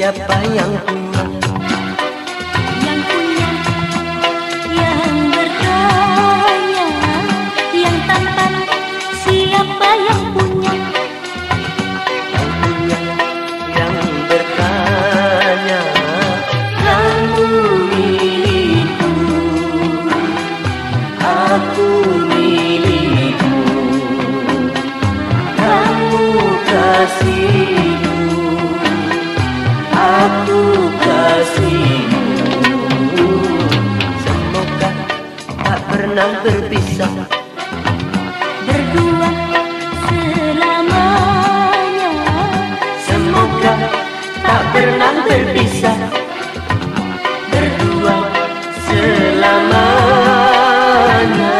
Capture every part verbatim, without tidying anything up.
siapa yang punya? Yang punya, yang bertanya, yang tampan, siapa yang punya? Yang punya, yang bertanya, kamu milikku, aku milikmu, kamu kasihku, aku kasihmu. Semoga tak pernah berpisah, Berdua selamanya. semoga tak pernah berpisah, berdua selamanya.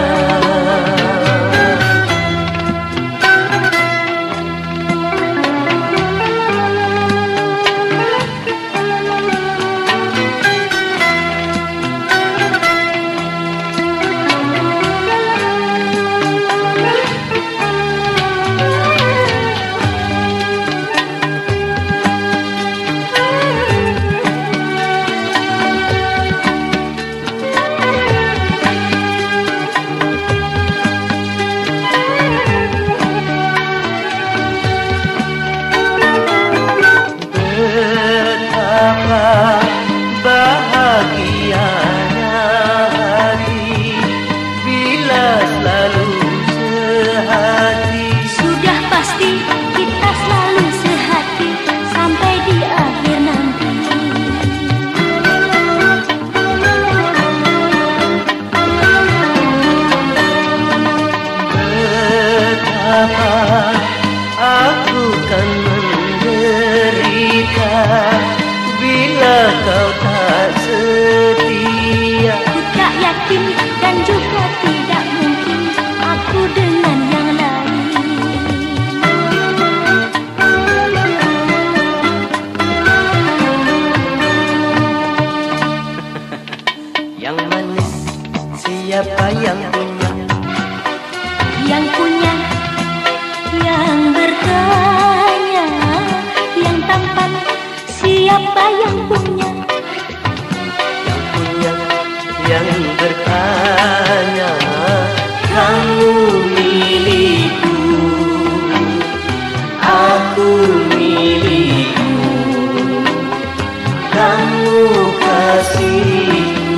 Bahagianya hati bila selalu sehati. Sudah pasti kita selalu sehati sampai di akhir nanti. Betapa aku kan menderita bila kau tak setia. Ku tak yakin dan juga tidak mungkin aku dengan yang lain. Yang manis siapa yang punya? Yang punya, yang bertanya, yang tampan, siapa yang punya? Yang punya, yang bertanya, kamu milikku, aku milikmu, kamu kasihku,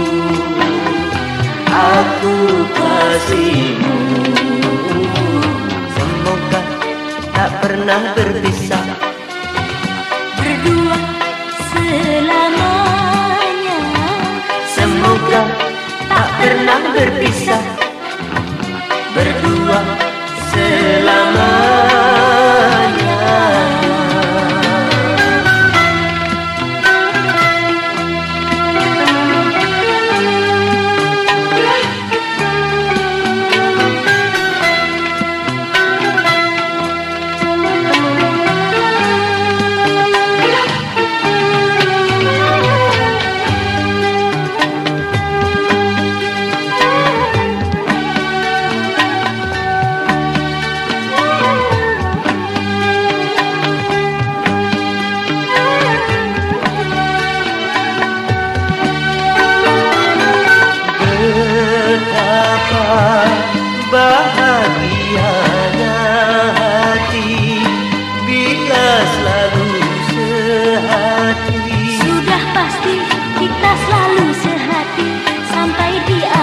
aku kasihmu. Semoga tak pernah berpisah, Berdua selamanya. semoga tak pernah berpisah, berdua selamanya. Bahagianya hati bila selalu sehati. Sudah pasti kita selalu sehati sampai di